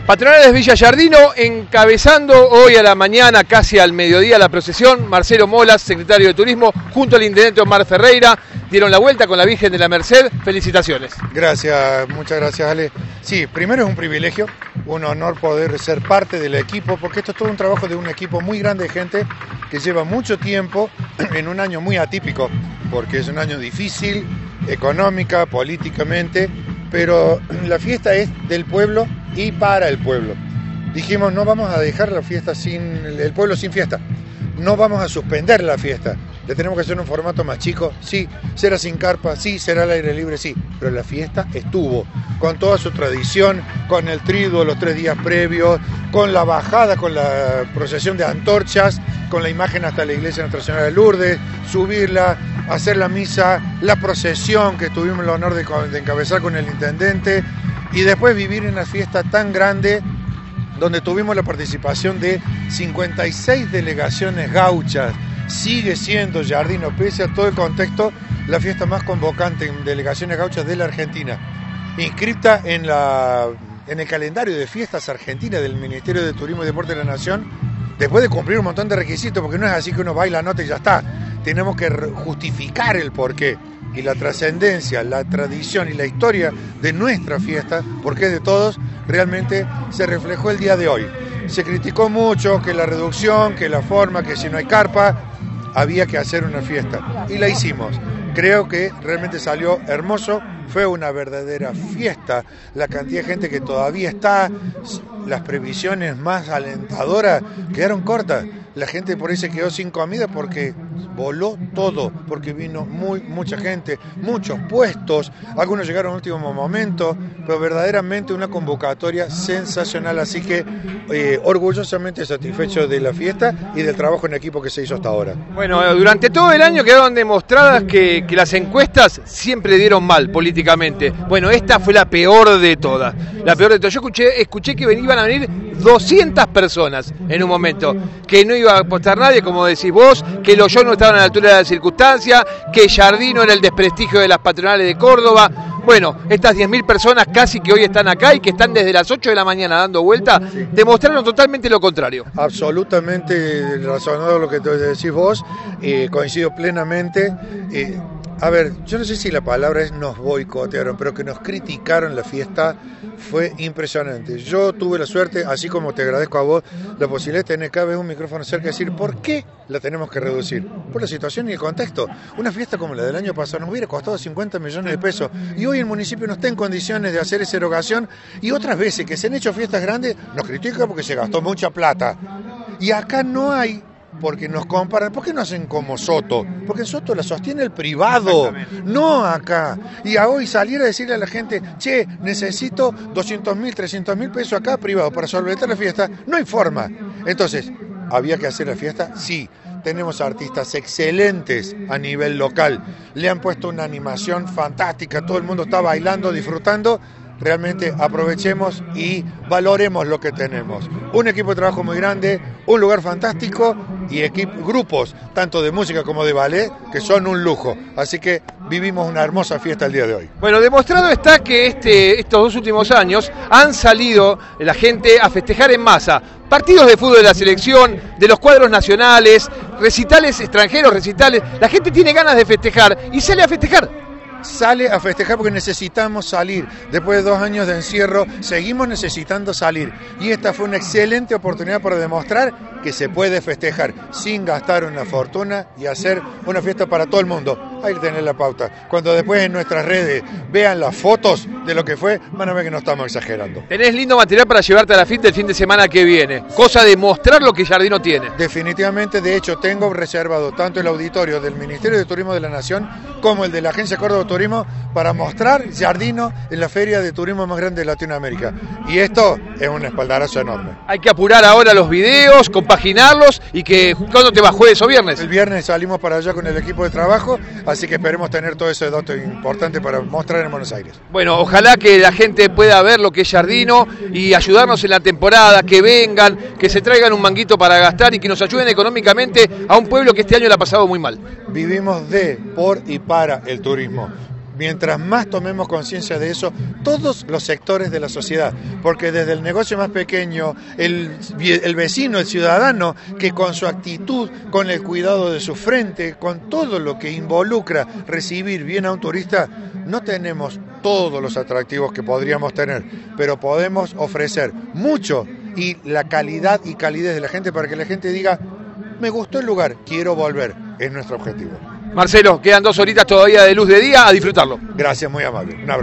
Patronales Villa Giardino, encabezando hoy a la mañana, casi al mediodía, la procesión. Marcelo Molas, secretario de Turismo, junto al intendente Omar Ferreira, dieron la vuelta con la Virgen de la Merced. Felicitaciones. Gracias, muchas gracias, Ale. Sí, primero es un privilegio, un honor poder ser parte del equipo, porque esto es todo un trabajo de un equipo muy grande de gente que lleva mucho tiempo en un año muy atípico, porque es un año difícil, económica, políticamente, pero la fiesta es del pueblo y para el pueblo. Dijimos, no vamos a dejar la fiesta el pueblo sin fiesta, no vamos a suspender la fiesta, le tenemos que hacer un formato más chico, sí, será sin carpa, sí, será al aire libre, sí, pero la fiesta estuvo, con toda su tradición, con el triduo los 3 días previos, con la bajada, con la procesión de antorchas, con la imagen hasta la iglesia Nuestra Señora de Lourdes, subirla, hacer la misa, la procesión que tuvimos el honor de encabezar con el intendente, y después vivir en una fiesta tan grande donde tuvimos la participación de 56 delegaciones gauchas. Sigue siendo Giardino, pese a todo el contexto, la fiesta más convocante en delegaciones gauchas de la Argentina, inscripta en el calendario de fiestas argentinas del Ministerio de Turismo y Deporte de la Nación, después de cumplir un montón de requisitos, porque no es así que uno baila, nota y ya está. Tenemos que justificar el porqué y la trascendencia, la tradición y la historia de nuestra fiesta, porque es de todos, realmente se reflejó el día de hoy. Se criticó mucho que la reducción, que la forma, que si no hay carpa, había que hacer una fiesta. Y la hicimos. Creo que realmente salió hermoso, fue una verdadera fiesta. La cantidad de gente que todavía está, las previsiones más alentadoras quedaron cortas. La gente por ahí se quedó sin comida porque voló todo, porque vino mucha gente, muchos puestos, algunos llegaron al último momento, pero verdaderamente una convocatoria sensacional, así que orgullosamente satisfecho de la fiesta y del trabajo en equipo que se hizo hasta ahora. Bueno, durante todo el año quedaron demostradas que las encuestas siempre dieron mal políticamente. Bueno, esta fue la peor de todas. La peor de todas. Yo escuché que iban a venir 200 personas en un momento, que no iba a apostar nadie, como decís vos, que los yo no estaban a la altura de la circunstancia, que Giardino era el desprestigio de las patronales de Córdoba. Bueno, estas 10.000 personas casi que hoy están acá y que están desde las 8 de la mañana dando vuelta, demostraron totalmente lo contrario. Absolutamente razonado lo que te decís vos, coincido plenamente. A ver, yo no sé si la palabra es nos boicotearon, pero que nos criticaron la fiesta fue impresionante. Yo tuve la suerte, así como te agradezco a vos, la posibilidad de tener cada vez un micrófono cerca y decir ¿por qué la tenemos que reducir? Por la situación y el contexto. Una fiesta como la del año pasado nos hubiera costado 50 millones de pesos y hoy el municipio no está en condiciones de hacer esa erogación, y otras veces que se han hecho fiestas grandes nos critican porque se gastó mucha plata. Y acá no hay, porque nos comparan. ¿Por qué no hacen como Soto? Porque Soto la sostiene el privado, no acá. Y a hoy salir a decirle a la gente, che, necesito 200.000, 300.000 pesos acá privado para solventar la fiesta, no hay forma. Entonces, ¿había que hacer la fiesta? Sí. Tenemos artistas excelentes a nivel local. Le han puesto una animación fantástica, todo el mundo está bailando, disfrutando. Realmente aprovechemos y valoremos lo que tenemos. Un equipo de trabajo muy grande, un lugar fantástico y grupos, tanto de música como de ballet, que son un lujo. Así que vivimos una hermosa fiesta el día de hoy. Bueno, demostrado está que estos 2 últimos años han salido la gente a festejar en masa. Partidos de fútbol de la selección, de los cuadros nacionales, recitales extranjeros, recitales. La gente tiene ganas de festejar y sale a festejar. Sale a festejar porque necesitamos salir. Después de 2 años de encierro, seguimos necesitando salir. Y esta fue una excelente oportunidad para demostrar que se puede festejar sin gastar una fortuna y hacer una fiesta para todo el mundo. Ahí tenés la pauta. Cuando después en nuestras redes vean las fotos de lo que fue, van a ver que no estamos exagerando. Tenés lindo material para llevarte a la fiesta el fin de semana que viene. Cosa de mostrar lo que Giardino tiene. Definitivamente, de hecho, tengo reservado tanto el auditorio del Ministerio de Turismo de la Nación como el de la Agencia Córdoba Turismo para mostrar Giardino en la feria de turismo más grande de Latinoamérica. Y esto es un espaldarazo enorme. Hay que apurar ahora los videos, compaginarlos y que ¿cuándo te vas? ¿Jueves o viernes? El viernes salimos para allá con el equipo de trabajo, así que esperemos tener todo ese dato importante para mostrar en Buenos Aires. Bueno, ojalá que la gente pueda ver lo que es Giardino y ayudarnos en la temporada, que vengan, que se traigan un manguito para gastar y que nos ayuden económicamente a un pueblo que este año la ha pasado muy mal. Vivimos de, por y para el turismo. Mientras más tomemos conciencia de eso, todos los sectores de la sociedad, porque desde el negocio más pequeño, el vecino, el ciudadano, que con su actitud, con el cuidado de su frente, con todo lo que involucra recibir bien a un turista, no tenemos todos los atractivos que podríamos tener, pero podemos ofrecer mucho y la calidad y calidez de la gente para que la gente diga, me gustó el lugar, quiero volver, es nuestro objetivo. Marcelo, quedan 2 horitas todavía de luz de día, a disfrutarlo. Gracias, muy amable. Un abrazo.